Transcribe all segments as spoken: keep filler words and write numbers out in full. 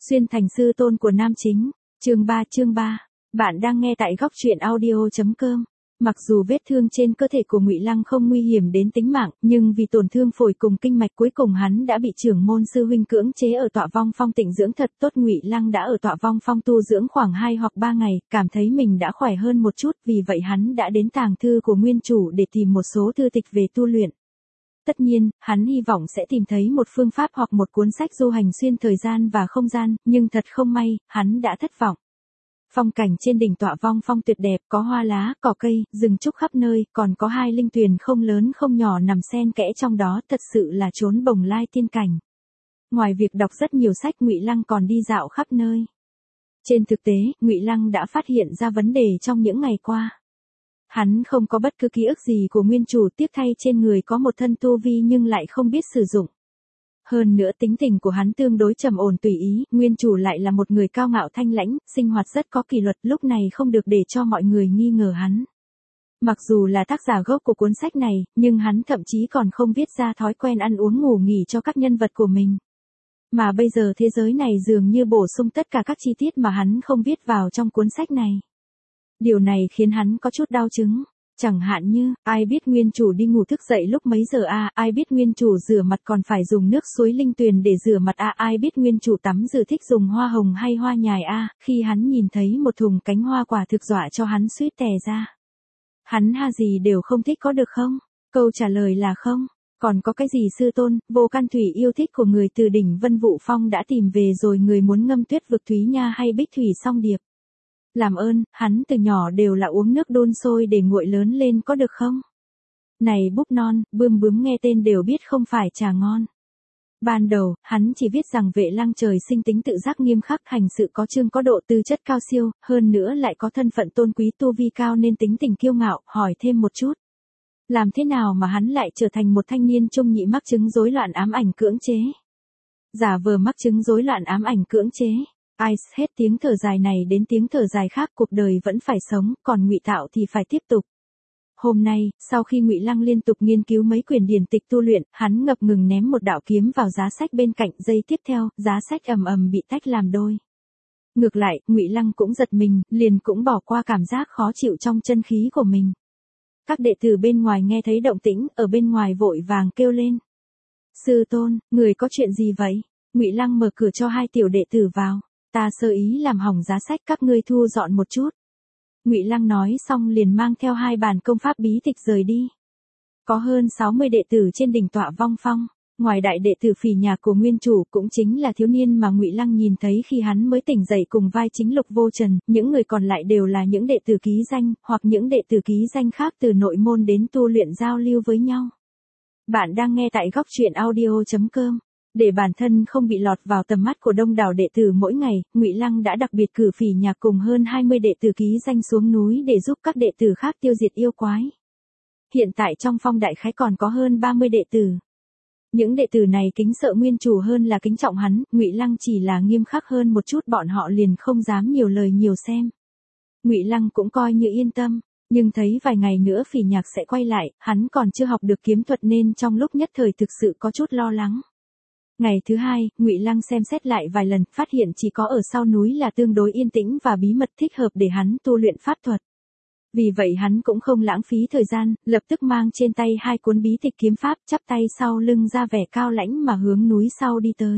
Xuyên thành sư tôn của nam chính, chương ba chương ba. Bạn đang nghe tại góc truyện audio chấm com. Mặc dù vết thương trên cơ thể của Ngụy Lăng không nguy hiểm đến tính mạng, nhưng vì tổn thương phổi cùng kinh mạch cuối cùng hắn đã bị trưởng môn sư huynh cưỡng chế ở Tọa Vong Phong tịnh dưỡng thật tốt. Ngụy Lăng đã ở Tọa Vong Phong tu dưỡng khoảng hai hoặc ba ngày, cảm thấy mình đã khỏe hơn một chút, vì vậy hắn đã đến tàng thư của nguyên chủ để tìm một số thư tịch về tu luyện. Tất nhiên, hắn hy vọng sẽ tìm thấy một phương pháp hoặc một cuốn sách du hành xuyên thời gian và không gian, nhưng thật không may, hắn đã thất vọng. Phong cảnh trên đỉnh Tọa Vong Phong tuyệt đẹp, có hoa lá, cỏ cây, rừng trúc khắp nơi, còn có hai linh tuyền không lớn không nhỏ nằm xen kẽ trong đó, thật sự là chốn bồng lai tiên cảnh. Ngoài việc đọc rất nhiều sách, Ngụy Lăng còn đi dạo khắp nơi. Trên thực tế, Ngụy Lăng đã phát hiện ra vấn đề trong những ngày qua. Hắn không có bất cứ ký ức gì của nguyên chủ, tiếc thay trên người có một thân tu vi nhưng lại không biết sử dụng. Hơn nữa tính tình của hắn tương đối trầm ổn tùy ý, nguyên chủ lại là một người cao ngạo thanh lãnh, sinh hoạt rất có kỷ luật, lúc này không được để cho mọi người nghi ngờ hắn. Mặc dù là tác giả gốc của cuốn sách này, nhưng hắn thậm chí còn không viết ra thói quen ăn uống ngủ nghỉ cho các nhân vật của mình. Mà bây giờ thế giới này dường như bổ sung tất cả các chi tiết mà hắn không viết vào trong cuốn sách này. Điều này khiến hắn có chút đau chứng. Chẳng hạn như, ai biết nguyên chủ đi ngủ thức dậy lúc mấy giờ a, à? Ai biết nguyên chủ rửa mặt còn phải dùng nước suối linh tuyền để rửa mặt a, à? Ai biết nguyên chủ tắm rửa thích dùng hoa hồng hay hoa nhài a, à? Khi hắn nhìn thấy một thùng cánh hoa quả thực dọa cho hắn suýt tè ra. Hắn ha gì đều không thích có được không? Câu trả lời là không. Còn có cái gì sư tôn, vô can thủy yêu thích của người từ đỉnh Vân Vũ Phong đã tìm về rồi, người muốn ngâm tuyết vực Thúy Nha hay Bích Thủy Song Điệp. Làm ơn, hắn từ nhỏ đều là uống nước đun sôi để nguội lớn lên có được không? Này búp non, bươm bướm nghe tên đều biết không phải trà ngon. Ban đầu, hắn chỉ viết rằng Vệ Lăng trời sinh tính tự giác nghiêm khắc, hành sự có chương có độ, tư chất cao siêu, hơn nữa lại có thân phận tôn quý tu vi cao nên tính tình kiêu ngạo, hỏi thêm một chút. Làm thế nào mà hắn lại trở thành một thanh niên trung nhị mắc chứng rối loạn ám ảnh cưỡng chế? Giả vờ mắc chứng rối loạn ám ảnh cưỡng chế. Ai, hết tiếng thở dài này đến tiếng thở dài khác, cuộc đời vẫn phải sống, còn Ngụy Tạo thì phải tiếp tục. Hôm nay, sau khi Ngụy Lăng liên tục nghiên cứu mấy quyển điển tịch tu luyện, hắn ngập ngừng ném một đạo kiếm vào giá sách bên cạnh, giây tiếp theo, giá sách ầm ầm bị tách làm đôi. Ngược lại, Ngụy Lăng cũng giật mình, liền cũng bỏ qua cảm giác khó chịu trong chân khí của mình. Các đệ tử bên ngoài nghe thấy động tĩnh, ở bên ngoài vội vàng kêu lên. Sư tôn, người có chuyện gì vậy? Ngụy Lăng mở cửa cho hai tiểu đệ tử vào. Ta sơ ý làm hỏng giá sách, các ngươi thu dọn một chút. Ngụy Lăng nói xong liền mang theo hai bản công pháp bí tịch rời đi. Có hơn sáu mươi đệ tử trên đỉnh Tọa Vong Phong, ngoài đại đệ tử phỉ nhạc của nguyên chủ cũng chính là thiếu niên mà Ngụy Lăng nhìn thấy khi hắn mới tỉnh dậy cùng vai chính Lục Vô Trần, những người còn lại đều là những đệ tử ký danh, hoặc những đệ tử ký danh khác từ nội môn đến tu luyện giao lưu với nhau. Bạn đang nghe tại góc truyện audio chấm com. Để bản thân không bị lọt vào tầm mắt của đông đảo đệ tử mỗi ngày, Ngụy Lăng đã đặc biệt cử phỉ nhạc cùng hơn hai mươi đệ tử ký danh xuống núi để giúp các đệ tử khác tiêu diệt yêu quái. Hiện tại trong phong đại khái còn có hơn ba mươi đệ tử. Những đệ tử này kính sợ nguyên chủ hơn là kính trọng hắn, Ngụy Lăng chỉ là nghiêm khắc hơn một chút, bọn họ liền không dám nhiều lời nhiều xem. Ngụy Lăng cũng coi như yên tâm, nhưng thấy vài ngày nữa phỉ nhạc sẽ quay lại, hắn còn chưa học được kiếm thuật nên trong lúc nhất thời thực sự có chút lo lắng. Ngày thứ hai, Ngụy Lăng xem xét lại vài lần, phát hiện chỉ có ở sau núi là tương đối yên tĩnh và bí mật thích hợp để hắn tu luyện pháp thuật. Vì vậy hắn cũng không lãng phí thời gian, lập tức mang trên tay hai cuốn bí tịch kiếm pháp, chắp tay sau lưng ra vẻ cao lãnh mà hướng núi sau đi tới.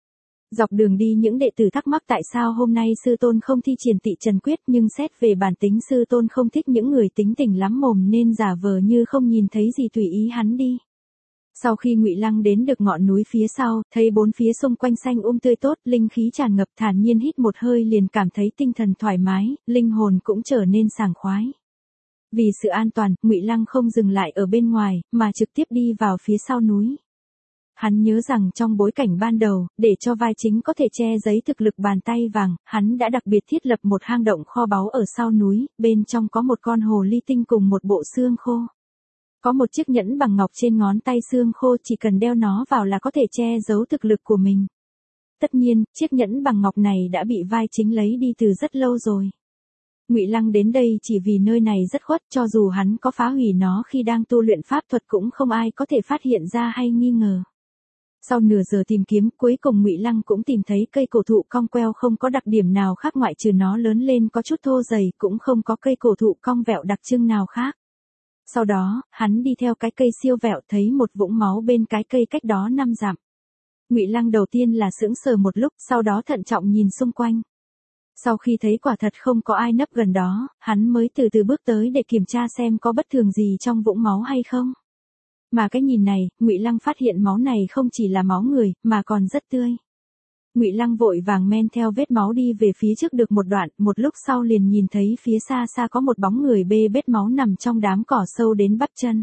Dọc đường đi những đệ tử thắc mắc tại sao hôm nay sư tôn không thi triển Tị Trần Quyết, nhưng xét về bản tính sư tôn không thích những người tính tình lắm mồm nên giả vờ như không nhìn thấy gì tùy ý hắn đi. Sau khi Ngụy Lăng đến được ngọn núi phía sau, thấy bốn phía xung quanh xanh um tươi tốt, linh khí tràn ngập, thản nhiên hít một hơi liền cảm thấy tinh thần thoải mái, linh hồn cũng trở nên sảng khoái. Vì sự an toàn, Ngụy Lăng không dừng lại ở bên ngoài, mà trực tiếp đi vào phía sau núi. Hắn nhớ rằng trong bối cảnh ban đầu, để cho vai chính có thể che giấu thực lực bàn tay vàng, hắn đã đặc biệt thiết lập một hang động kho báu ở sau núi, bên trong có một con hồ ly tinh cùng một bộ xương khô. Có một chiếc nhẫn bằng ngọc trên ngón tay xương khô, chỉ cần đeo nó vào là có thể che giấu thực lực của mình. Tất nhiên, chiếc nhẫn bằng ngọc này đã bị vai chính lấy đi từ rất lâu rồi. Ngụy Lăng đến đây chỉ vì nơi này rất khuất, cho dù hắn có phá hủy nó khi đang tu luyện pháp thuật cũng không ai có thể phát hiện ra hay nghi ngờ. Sau nửa giờ tìm kiếm, cuối cùng Ngụy Lăng cũng tìm thấy cây cổ thụ cong queo không có đặc điểm nào khác ngoại trừ nó lớn lên có chút thô dày, cũng không có cây cổ thụ cong vẹo đặc trưng nào khác. Sau đó, hắn đi theo cái cây siêu vẹo thấy một vũng máu bên cái cây cách đó năm dặm. Ngụy Lăng đầu tiên là sững sờ một lúc, sau đó thận trọng nhìn xung quanh. Sau khi thấy quả thật không có ai nấp gần đó, hắn mới từ từ bước tới để kiểm tra xem có bất thường gì trong vũng máu hay không. Mà cái nhìn này, Ngụy Lăng phát hiện máu này không chỉ là máu người, mà còn rất tươi. Ngụy Lăng vội vàng men theo vết máu đi về phía trước được một đoạn, một lúc sau liền nhìn thấy phía xa xa có một bóng người bê bết máu nằm trong đám cỏ sâu đến bắp chân.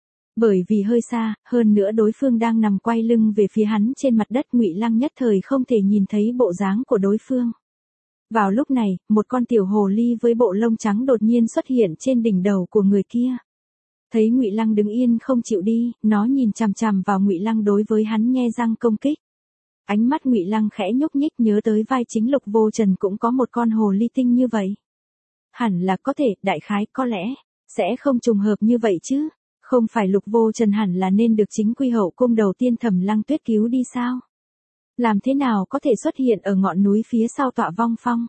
Bởi vì hơi xa, hơn nữa đối phương đang nằm quay lưng về phía hắn trên mặt đất, Ngụy Lăng nhất thời không thể nhìn thấy bộ dáng của đối phương. Vào lúc này, một con tiểu hồ ly với bộ lông trắng đột nhiên xuất hiện trên đỉnh đầu của người kia. Thấy Ngụy Lăng đứng yên không chịu đi, nó nhìn chằm chằm vào Ngụy Lăng đối với hắn nhe răng công kích. Ánh mắt Ngụy Lăng khẽ nhúc nhích nhớ tới vai chính Lục Vô Trần cũng có một con hồ ly tinh như vậy. Hẳn là có thể, đại khái có lẽ, sẽ không trùng hợp như vậy chứ. Không phải Lục Vô Trần hẳn là nên được chính quy hậu cung đầu tiên Thẩm Lăng Tuyết cứu đi sao? Làm thế nào có thể xuất hiện ở ngọn núi phía sau tọa vong phong?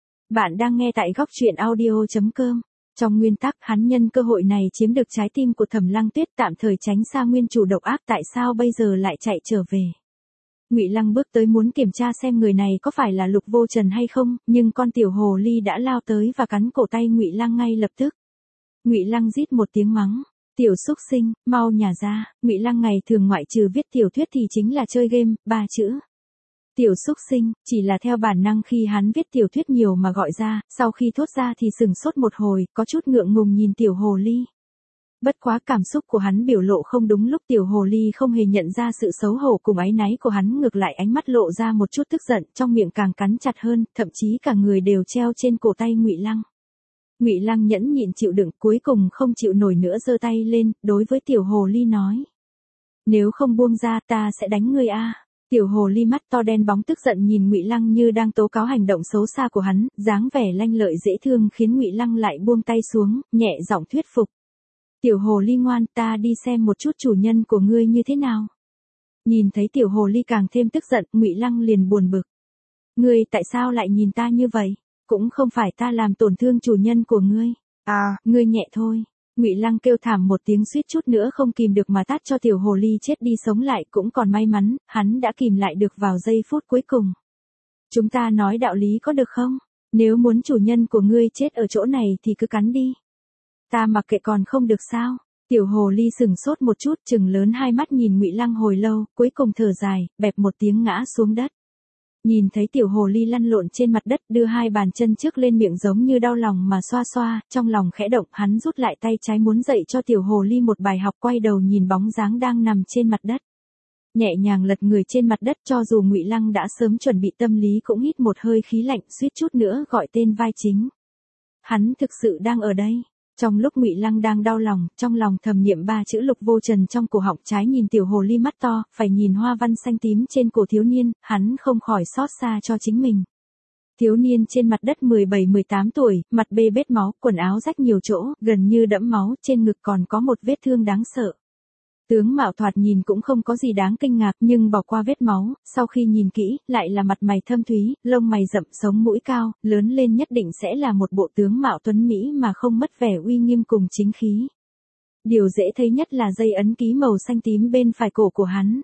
Bạn đang nghe tại góc truyện audio chấm com. Trong nguyên tắc, hắn nhân cơ hội này chiếm được trái tim của Thẩm Lăng Tuyết, tạm thời tránh xa nguyên chủ độc ác, tại sao bây giờ lại chạy trở về? Ngụy Lăng bước tới muốn kiểm tra xem người này có phải là Lục Vô Trần hay không, nhưng con tiểu hồ ly đã lao tới và cắn cổ tay Ngụy Lăng ngay lập tức. Ngụy Lăng rít một tiếng mắng, "Tiểu xúc sinh, mau nhả ra." Ngụy Lăng ngày thường ngoại trừ viết tiểu thuyết thì chính là chơi game, ba chữ. Tiểu xúc sinh, chỉ là theo bản năng khi hắn viết tiểu thuyết nhiều mà gọi ra, sau khi thốt ra thì sừng sốt một hồi, có chút ngượng ngùng nhìn tiểu hồ ly. Bất quá cảm xúc của hắn biểu lộ không đúng lúc, tiểu hồ ly không hề nhận ra sự xấu hổ cùng áy náy của hắn, ngược lại ánh mắt lộ ra một chút tức giận, trong miệng càng cắn chặt hơn, thậm chí cả người đều treo trên cổ tay Ngụy Lăng. Ngụy Lăng nhẫn nhịn chịu đựng, cuối cùng không chịu nổi nữa giơ tay lên, đối với tiểu hồ ly nói: "Nếu không buông ra ta sẽ đánh ngươi a." Tiểu hồ ly mắt to đen bóng tức giận nhìn Ngụy Lăng như đang tố cáo hành động xấu xa của hắn, dáng vẻ lanh lợi dễ thương khiến Ngụy Lăng lại buông tay xuống, nhẹ giọng thuyết phục: "Tiểu hồ ly ngoan, ta đi xem một chút chủ nhân của ngươi như thế nào." Nhìn thấy tiểu hồ ly càng thêm tức giận, Ngụy Lăng liền buồn bực: "Ngươi tại sao lại nhìn ta như vậy? Cũng không phải ta làm tổn thương chủ nhân của ngươi." "À, ngươi nhẹ thôi." Ngụy Lăng kêu thảm một tiếng, suýt chút nữa không kìm được mà tát cho tiểu hồ ly chết đi sống lại, cũng còn may mắn, hắn đã kìm lại được vào giây phút cuối cùng. "Chúng ta nói đạo lý có được không? Nếu muốn chủ nhân của ngươi chết ở chỗ này thì cứ cắn đi. Ta mặc kệ còn không được sao?" Tiểu hồ ly sừng sốt một chút, trừng lớn hai mắt nhìn Ngụy Lăng hồi lâu, cuối cùng thở dài, bẹp một tiếng ngã xuống đất. Nhìn thấy tiểu hồ ly lăn lộn trên mặt đất, đưa hai bàn chân trước lên miệng giống như đau lòng mà xoa xoa, trong lòng khẽ động, hắn rút lại tay trái muốn dạy cho tiểu hồ ly một bài học, quay đầu nhìn bóng dáng đang nằm trên mặt đất. Nhẹ nhàng lật người trên mặt đất, cho dù Ngụy Lăng đã sớm chuẩn bị tâm lý cũng hít một hơi khí lạnh, suýt chút nữa gọi tên vai chính. Hắn thực sự đang ở đây. Trong lúc Ngụy Lăng đang đau lòng, trong lòng thầm niệm ba chữ Lục Vô Trần trong cổ họng, trái nhìn tiểu hồ ly mắt to, phải nhìn hoa văn xanh tím trên cổ thiếu niên, hắn không khỏi xót xa cho chính mình. Thiếu niên trên mặt đất mười bảy mười tám tuổi, mặt bê bết máu, quần áo rách nhiều chỗ, gần như đẫm máu, trên ngực còn có một vết thương đáng sợ. Tướng mạo thoạt nhìn cũng không có gì đáng kinh ngạc, nhưng bỏ qua vết máu, sau khi nhìn kỹ, lại là mặt mày thâm thúy, lông mày rậm, sống mũi cao, lớn lên nhất định sẽ là một bộ tướng mạo tuấn mỹ mà không mất vẻ uy nghiêm cùng chính khí. Điều dễ thấy nhất là dây ấn ký màu xanh tím bên phải cổ của hắn.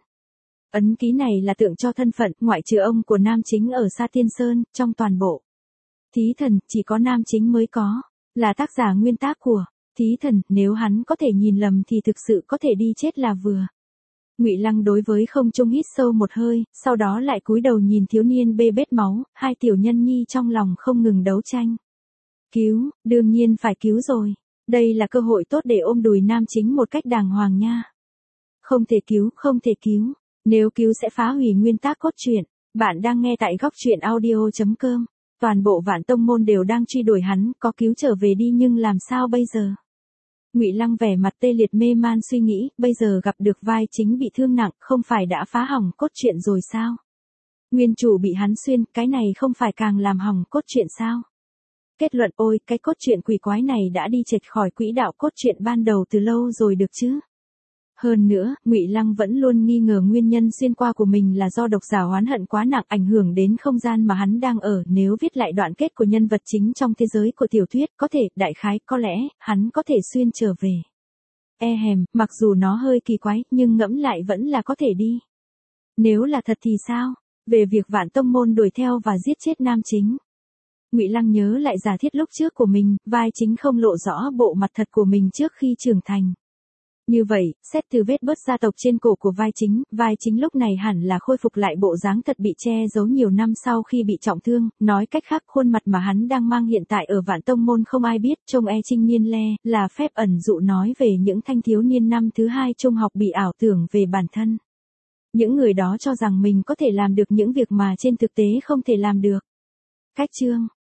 Ấn ký này là tượng cho thân phận, ngoại trừ ông của nam chính ở Sa Tiên Sơn, trong toàn bộ Thí Thần, chỉ có nam chính mới có, là tác giả nguyên tác của Thí Thần, nếu hắn có thể nhìn lầm thì thực sự có thể đi chết là vừa. Ngụy Lăng đối với không trung hít sâu một hơi, sau đó lại cúi đầu nhìn thiếu niên bê bết máu, hai tiểu nhân nhi trong lòng không ngừng đấu tranh. Cứu, đương nhiên phải cứu rồi. Đây là cơ hội tốt để ôm đùi nam chính một cách đàng hoàng nha. Không thể cứu, không thể cứu. Nếu cứu sẽ phá hủy nguyên tắc cốt truyện. Bạn đang nghe tại góc truyện audio chấm com. Toàn bộ Vạn Tông môn đều đang truy đuổi hắn, có cứu trở về đi nhưng làm sao bây giờ? Ngụy Lăng vẻ mặt tê liệt mê man suy nghĩ, bây giờ gặp được vai chính bị thương nặng, không phải đã phá hỏng cốt truyện rồi sao? Nguyên chủ bị hắn xuyên, cái này không phải càng làm hỏng cốt truyện sao? Kết luận, ôi, cái cốt truyện quỷ quái này đã đi chệch khỏi quỹ đạo cốt truyện ban đầu từ lâu rồi được chứ? Hơn nữa, Ngụy Lăng vẫn luôn nghi ngờ nguyên nhân xuyên qua của mình là do độc giả oán hận quá nặng ảnh hưởng đến không gian mà hắn đang ở. Nếu viết lại đoạn kết của nhân vật chính trong thế giới của tiểu thuyết, có thể, đại khái, có lẽ, hắn có thể xuyên trở về. E hèm, mặc dù nó hơi kỳ quái, nhưng ngẫm lại vẫn là có thể đi. Nếu là thật thì sao? Về việc Vạn Tông Môn đuổi theo và giết chết nam chính. Ngụy Lăng nhớ lại giả thiết lúc trước của mình, vai chính không lộ rõ bộ mặt thật của mình trước khi trưởng thành. Như vậy, xét từ vết bớt gia tộc trên cổ của vai chính, vai chính lúc này hẳn là khôi phục lại bộ dáng thật bị che giấu nhiều năm sau khi bị trọng thương, nói cách khác khuôn mặt mà hắn đang mang hiện tại ở Vạn Tông Môn không ai biết, trông e trinh niên le, là phép ẩn dụ nói về những thanh thiếu niên năm thứ hai trung học bị ảo tưởng về bản thân. Những người đó cho rằng mình có thể làm được những việc mà trên thực tế không thể làm được. Cách chương